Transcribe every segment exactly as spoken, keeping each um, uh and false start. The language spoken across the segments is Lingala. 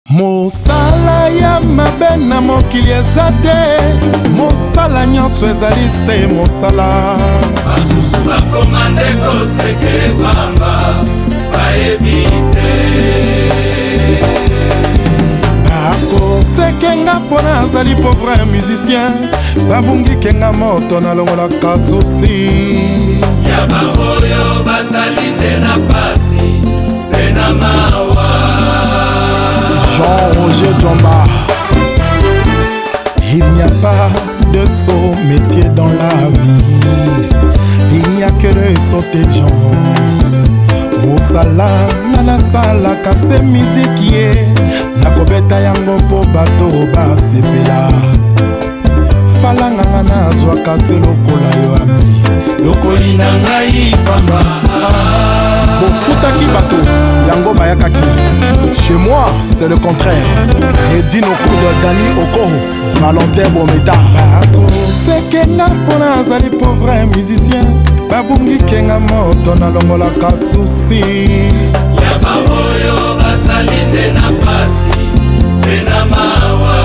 Mosala ya mabe na mokili eza te, mosala nyonso ezali se mosala. Basusu bakomande koseke bamba bayebi te. Bakosekenga mpona azali pauvre musicien, babungikenga moto nalongolaka susi. Ya baoyo bazali nde na pasi mpe na mawa. Jean-Roger Djomba. Il n'y a pas de saut métier dans la vie, il n'y a que de sauter gens. Mosala nana sala kase mizikie, nakobeta yango po bato basepela. Falanga nazwa kase lokola yo ami, yokoli na ngai pamba. Bofutaki bato yango bayakaki. Chez moi c'est le contraire. Edino Koudou Dani Oko Valentin Bometa. Bakosekenga mpona azali pauvre musicien, babungikenga moto nalongolaka susi. Ya baoyo bazali nde na pasi mpe na mawa.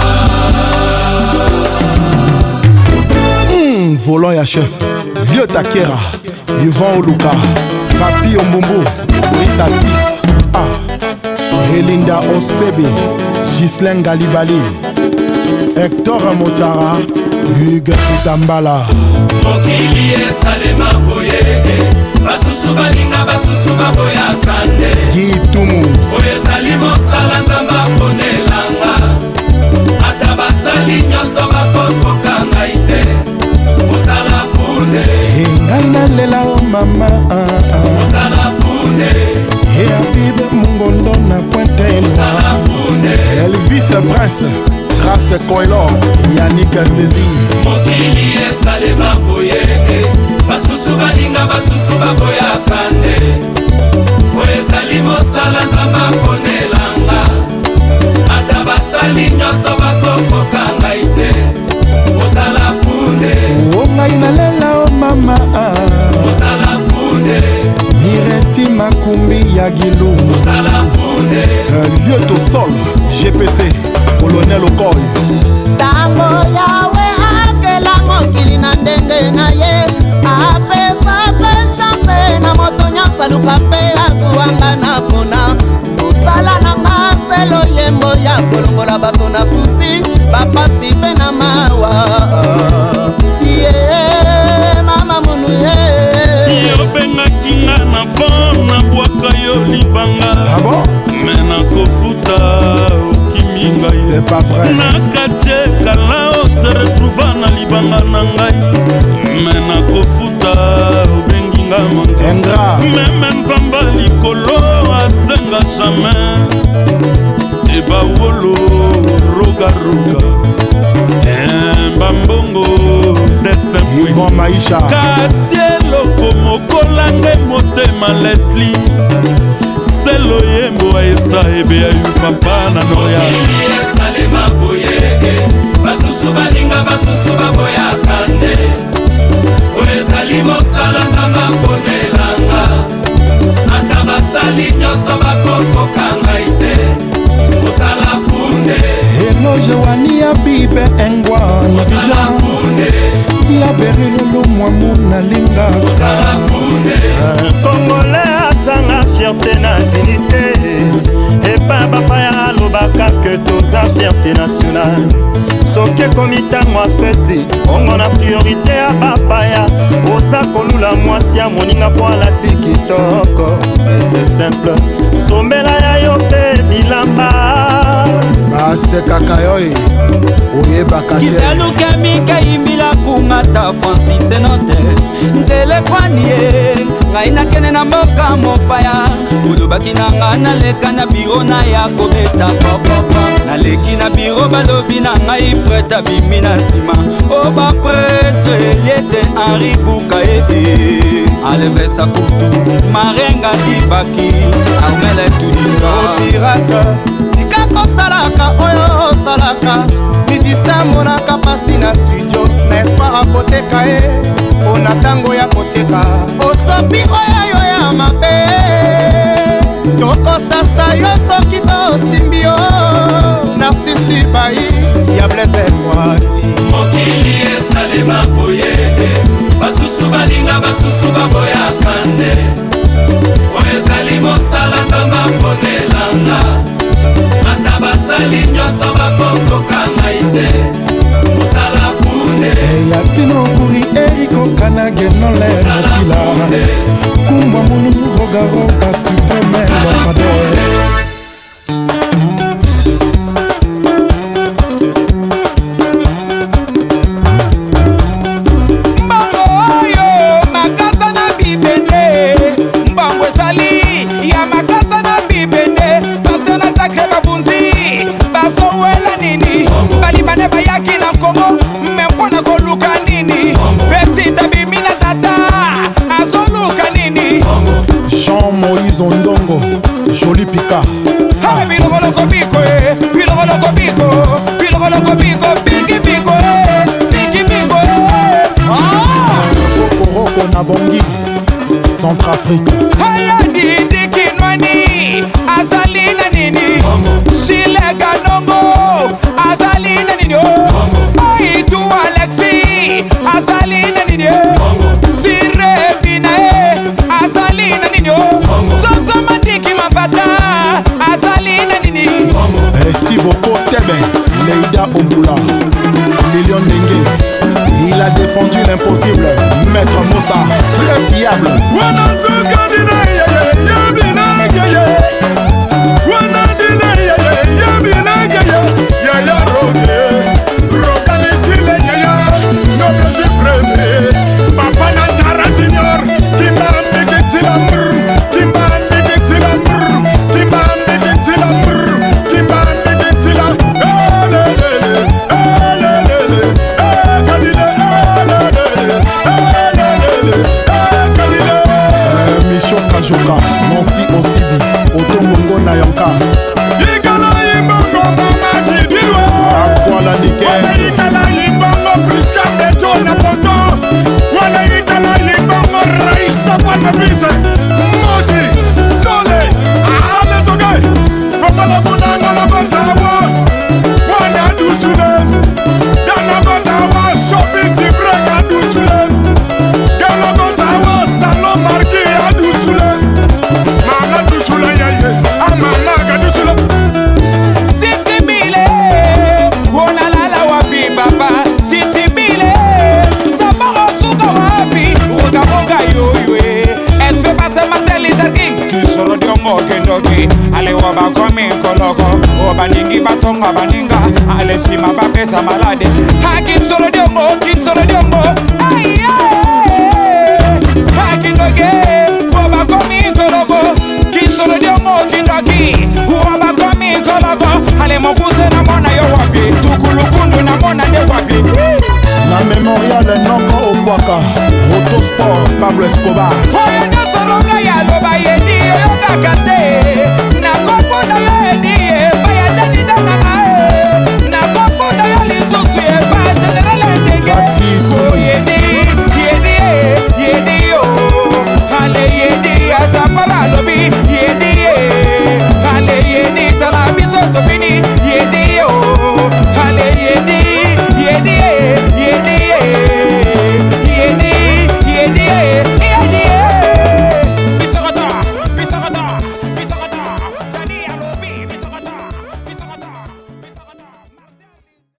Hmm, volant ya chef Vieux Takera, Yvon Oluka, Papi Ombombo, Brice Atis, ah, Elinda Osebe, Ghislaine Galibali, Hector Motara, Hugues Kitambala. Mokili esalema boyeke, basusu balinga basusu baboyaka nde. Gitumu oyo ezali mosala nzambe aponelanga, ata basali nyonso bakokoka ngai te. Mosala pune ngai nalela o mama, mosala pune Habibe Mungondo na Pointe mosala pune. Elvis Prince, Trace Koilo, Yannick Zezi. Mokili esalema boyeke, basusu balinga basusu baboyaka nde. oyo ezali mosala nzambe aponelanga, ata basali nyonso bakokoka ngai te. Mosala pune O ngai nalela o mama, mosala pune Mireti Makumbi ya Gilu. mosala pune. Lieutenant Sol, G P C, Colonel Okoy. Tango yawe akela mokili na ndenge na ye, apesa pe chance na moto nyonso luka pe azuwanga na pona. Mosala na nga selo yembo ya kolongola bato na susi, bapasi pe na mawa. Ye mama munu ye yobengaki nga na fond na bwaka yo libanga. Ah bon? Me nakofuta okimi ngai. C'est pas vrai. Na katie kala ose retrouva na libanga na ngai. Me nakofuta obengi nga monzo. Ingrat. Meme nzamba likolo asenga jamais. Ebawolo rogaroga bambongo destin Yvon Maïcha. kasi eloko mokolange motema Leslie selo yembo esa ebe ayu papa na noya. Mokili esalema boyeke, basusu balinga basusu baboyaka nde. oyo ezali mosala nzambe aponelanga, ata basali nyonso bakokoka ngai te. Mosala pune Eloge wani ya bibe engwa mosala Nabidjan. pune Ya berilolo mwamu na linga. mosala pune. Un Congolais asanga fierté na dignité, epa bapaya alobaka ke toza fierté nationale. soki ekomi ntango afeti ongo na priorité ya bapaya, oza kolula mwasi ya moninga mpo alati kitoko. C'est simple, sombela ya yo mpe bilamba basekaka yo e oyebaka te. kizaluka mika imbila kungata Francis Enote nzele kwani ye ngai nakende na mboka mopaya olobaki na nga naleka na biro na ya kobeta popopo naleki na biro balobi na ngai prete abimi na nsima o bapretre liete Henri Buka ete alevesa kutu marenga dibaki armele tudinga pirate tika kosalaka oyo osalaka musicien monaka pasi na studio na espoir akoteka ye mpona ntango ya koteka osopi oyo yo ya mabe tokosasa yo soki tosimbi yo mibali nyonso bakokoka ngai te mosala pune eyatino kuri eriko kanage nolere mokila kumbwa munu rogaroga supreme lofade Moïse Ondongo, joli Pika. Ah, bilogoloko biko, eh, bilogoloko biko, bilogoloko biko, bigi biko, eh, bigi biko, eh. Ah! Roko Roko Nabongi, Centrafrique. Haya didi kinwani, azali na nini? Shile kanongo, azali na nini? Aitu Alexi, azali na nini? Sire Vinae, azali na nini? Toto mandiki mabata, azali na nini? Steve Okotebe, Leïda Omoula, Lilion Dengue. Il a défendu l'impossible, Maître Mossa, très fiable. Nancy Osibi, Otongongo Nayonka. Yigala Yimbongo Mama Kidilwa. Akwala Nikezi. Yigala Yimbongo Priska Betona Poto. Wana Yigala Yimbongo Raisa Panapite. Mosi, Sole, Ale Toge. Fapala Bunanga na Batawa. Wana Dusule. Dana Batawa, Shopiti Brega Dusule. Dana Batawa, Salon Marki Adusule. Titi Bile, oh la la la wapi baba. Titi Bile, sabaro suka wapi. Roga roga yo yo eh. Espe pase mateli darking. Kishoro diongo kendoki. Ale waba komi koloko. Oba ningi batonga baninga. Ale sima bapesa malade. Hakin solo diongo, kin solo diongo. Ay ay. Hakin doge. Oba komi koloko. Solo dio mo kindoki uwaba komi kologo ale mokuse na mona yo wapi tukulukundu na mona de wapi La mémorial Noko Okwaka Autosport Pablo Escobar oyo nyosoronga ya loba yedi yo kakate